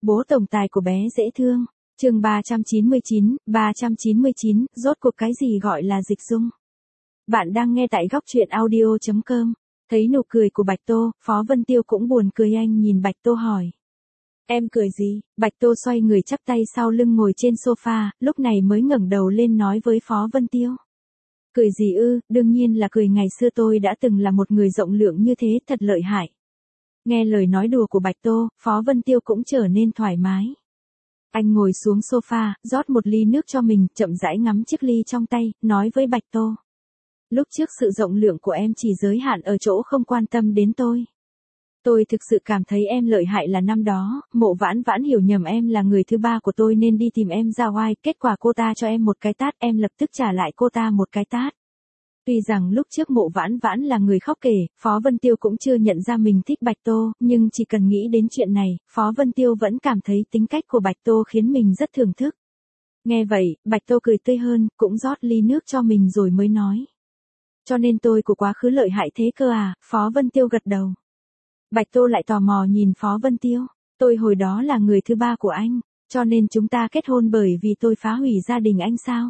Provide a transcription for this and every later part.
Bố tổng tài của bé dễ thương. Chương 399, rốt cuộc cái gì gọi là dịch dung? Bạn đang nghe tại góc truyện audio.com. Thấy nụ cười của Bạch Tô, Phó Vân Tiêu cũng buồn cười, anh nhìn Bạch Tô hỏi. Em cười gì? Bạch Tô xoay người chắp tay sau lưng ngồi trên sofa, lúc này mới ngẩng đầu lên nói với Phó Vân Tiêu. Cười gì ư, đương nhiên là cười, ngày xưa tôi đã từng là một người rộng lượng như thế, thật lợi hại. Nghe lời nói đùa của Bạch Tô, Phó Vân Tiêu cũng trở nên thoải mái. Anh ngồi xuống sofa, rót một ly nước cho mình, chậm rãi ngắm chiếc ly trong tay, nói với Bạch Tô. Lúc trước sự rộng lượng của em chỉ giới hạn ở chỗ không quan tâm đến tôi. Tôi thực sự cảm thấy em lợi hại là năm đó, Mộ Vãn Vãn hiểu nhầm em là người thứ ba của tôi nên đi tìm em ra oai, kết quả cô ta cho em một cái tát, em lập tức trả lại cô ta một cái tát. Tuy rằng lúc trước Mộ Vãn Vãn là người khóc kể, Phó Vân Tiêu cũng chưa nhận ra mình thích Bạch Tô, nhưng chỉ cần nghĩ đến chuyện này, Phó Vân Tiêu vẫn cảm thấy tính cách của Bạch Tô khiến mình rất thưởng thức. Nghe vậy, Bạch Tô cười tươi hơn, cũng rót ly nước cho mình rồi mới nói. Cho nên tôi của quá khứ lợi hại thế cơ à? Phó Vân Tiêu gật đầu. Bạch Tô lại tò mò nhìn Phó Vân Tiêu. Tôi hồi đó là người thứ ba của anh, cho nên chúng ta kết hôn bởi vì tôi phá hủy gia đình anh sao?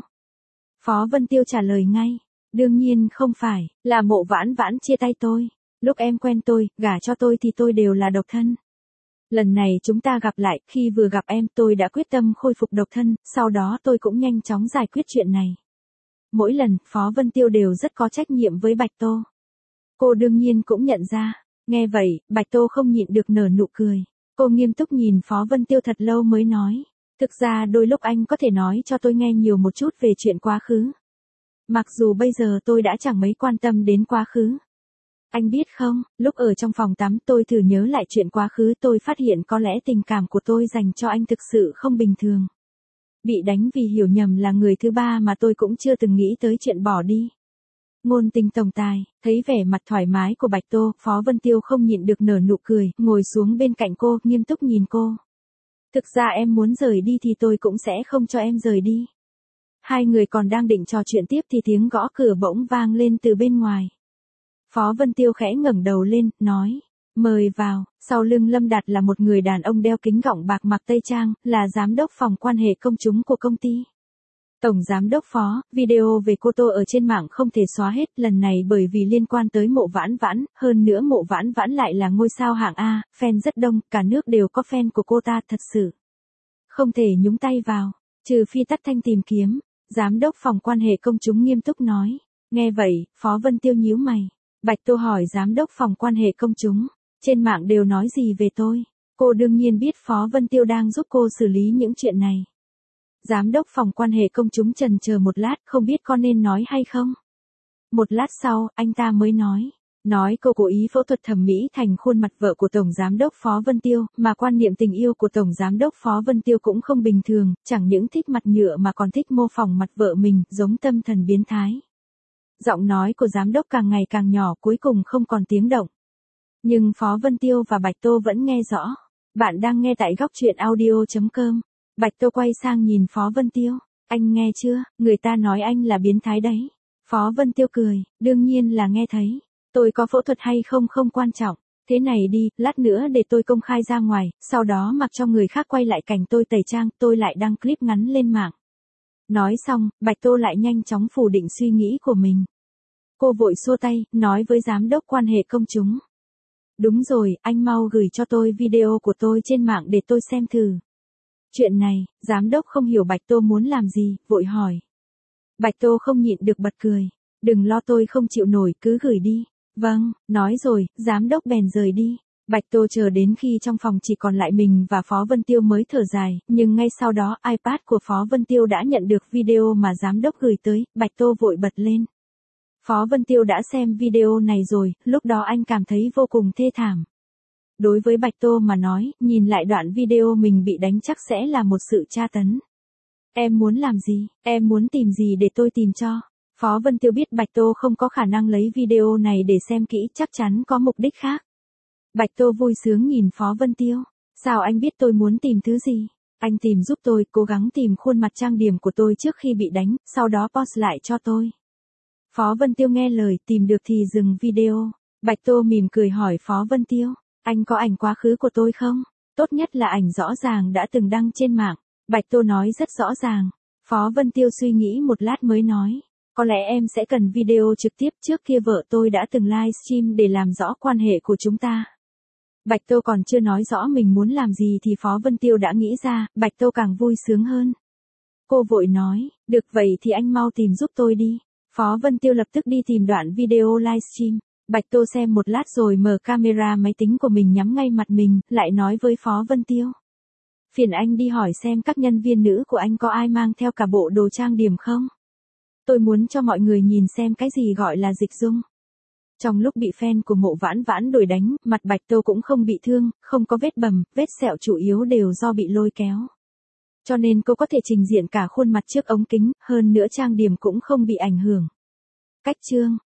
Phó Vân Tiêu trả lời ngay. Đương nhiên không phải, là Mộ Vãn Vãn chia tay tôi. Lúc em quen tôi, gả cho tôi thì tôi đều là độc thân. Lần này chúng ta gặp lại, khi vừa gặp em tôi đã quyết tâm khôi phục độc thân, sau đó tôi cũng nhanh chóng giải quyết chuyện này. Mỗi lần, Phó Vân Tiêu đều rất có trách nhiệm với Bạch Tô. Cô đương nhiên cũng nhận ra. Nghe vậy, Bạch Tô không nhịn được nở nụ cười. Cô nghiêm túc nhìn Phó Vân Tiêu thật lâu mới nói. Thực ra đôi lúc anh có thể nói cho tôi nghe nhiều một chút về chuyện quá khứ. Mặc dù bây giờ tôi đã chẳng mấy quan tâm đến quá khứ. Anh biết không, lúc ở trong phòng tắm tôi thử nhớ lại chuyện quá khứ, tôi phát hiện có lẽ tình cảm của tôi dành cho anh thực sự không bình thường. Bị đánh vì hiểu nhầm là người thứ ba mà tôi cũng chưa từng nghĩ tới chuyện bỏ đi. Ngôn tình tổng tài, thấy vẻ mặt thoải mái của Bạch Tô, Phó Vân Tiêu không nhịn được nở nụ cười, ngồi xuống bên cạnh cô, nghiêm túc nhìn cô. Thực ra em muốn rời đi thì tôi cũng sẽ không cho em rời đi. Hai người còn đang định trò chuyện tiếp thì tiếng gõ cửa bỗng vang lên từ bên ngoài. Phó Vân Tiêu khẽ ngẩng đầu lên, nói, mời vào. Sau lưng Lâm Đạt là một người đàn ông đeo kính gọng bạc mặc tây trang, là giám đốc phòng quan hệ công chúng của công ty. Tổng giám đốc Phó, video về cô Tô ở trên mạng không thể xóa hết, lần này bởi vì liên quan tới Mộ Vãn Vãn, hơn nữa Mộ Vãn Vãn lại là ngôi sao hạng A, fan rất đông, cả nước đều có fan của cô ta, thật sự không thể nhúng tay vào, trừ phi tắt thanh tìm kiếm. Giám đốc phòng quan hệ công chúng nghiêm túc nói. Nghe vậy, Phó Vân Tiêu nhíu mày. Bạch Tô hỏi giám đốc phòng quan hệ công chúng, trên mạng đều nói gì về tôi? Cô đương nhiên biết Phó Vân Tiêu đang giúp cô xử lý những chuyện này. Giám đốc phòng quan hệ công chúng chần chờ một lát, không biết có nên nói hay không. Một lát sau, anh ta mới nói. Nói cô cố ý phẫu thuật thẩm mỹ thành khuôn mặt vợ của Tổng Giám đốc Phó Vân Tiêu, mà quan niệm tình yêu của Tổng Giám đốc Phó Vân Tiêu cũng không bình thường, chẳng những thích mặt nhựa mà còn thích mô phỏng mặt vợ mình, giống tâm thần biến thái. Giọng nói của giám đốc càng ngày càng nhỏ, cuối cùng không còn tiếng động. Nhưng Phó Vân Tiêu và Bạch Tô vẫn nghe rõ. Bạn đang nghe tại góc truyện audio.com. Bạch Tô quay sang nhìn Phó Vân Tiêu. Anh nghe chưa, người ta nói anh là biến thái đấy. Phó Vân Tiêu cười, đương nhiên là nghe thấy. Tôi có phẫu thuật hay không không quan trọng. Thế này đi, lát nữa để tôi công khai ra ngoài, sau đó mặc cho người khác quay lại cảnh tôi tẩy trang, tôi lại đăng clip ngắn lên mạng. Nói xong, Bạch Tô lại nhanh chóng phủ định suy nghĩ của mình. Cô vội xua tay, nói với giám đốc quan hệ công chúng. Đúng rồi, anh mau gửi cho tôi video của tôi trên mạng để tôi xem thử. Chuyện này, giám đốc không hiểu Bạch Tô muốn làm gì, vội hỏi. Bạch Tô không nhịn được bật cười. Đừng lo, tôi không chịu nổi, cứ gửi đi. Vâng, nói rồi, giám đốc bèn rời đi. Bạch Tô chờ đến khi trong phòng chỉ còn lại mình và Phó Vân Tiêu mới thở dài, nhưng ngay sau đó iPad của Phó Vân Tiêu đã nhận được video mà giám đốc gửi tới, Bạch Tô vội bật lên. Phó Vân Tiêu đã xem video này rồi, lúc đó anh cảm thấy vô cùng thê thảm. Đối với Bạch Tô mà nói, nhìn lại đoạn video mình bị đánh chắc sẽ là một sự tra tấn. Em muốn làm gì, em muốn tìm gì để tôi tìm cho. Phó Vân Tiêu biết Bạch Tô không có khả năng lấy video này để xem kỹ, chắc chắn có mục đích khác. Bạch Tô vui sướng nhìn Phó Vân Tiêu. Sao anh biết tôi muốn tìm thứ gì? Anh tìm giúp tôi, cố gắng tìm khuôn mặt trang điểm của tôi trước khi bị đánh, sau đó post lại cho tôi. Phó Vân Tiêu nghe lời, tìm được thì dừng video. Bạch Tô mỉm cười hỏi Phó Vân Tiêu, anh có ảnh quá khứ của tôi không? Tốt nhất là ảnh rõ ràng đã từng đăng trên mạng. Bạch Tô nói rất rõ ràng. Phó Vân Tiêu suy nghĩ một lát mới nói. Có lẽ em sẽ cần video trực tiếp, trước kia vợ tôi đã từng livestream để làm rõ quan hệ của chúng ta. Bạch Tô còn chưa nói rõ mình muốn làm gì thì Phó Vân Tiêu đã nghĩ ra, Bạch Tô càng vui sướng hơn. Cô vội nói, được vậy thì anh mau tìm giúp tôi đi. Phó Vân Tiêu lập tức đi tìm đoạn video livestream. Bạch Tô xem một lát rồi mở camera máy tính của mình nhắm ngay mặt mình, lại nói với Phó Vân Tiêu. Phiền anh đi hỏi xem các nhân viên nữ của anh có ai mang theo cả bộ đồ trang điểm không? Tôi muốn cho mọi người nhìn xem cái gì gọi là dịch dung. Trong lúc bị fan của Mộ Vãn Vãn đuổi đánh, mặt Bạch Tô cũng không bị thương, không có vết bầm, vết sẹo chủ yếu đều do bị lôi kéo. Cho nên cô có thể trình diện cả khuôn mặt trước ống kính, hơn nữa trang điểm cũng không bị ảnh hưởng. Cách chương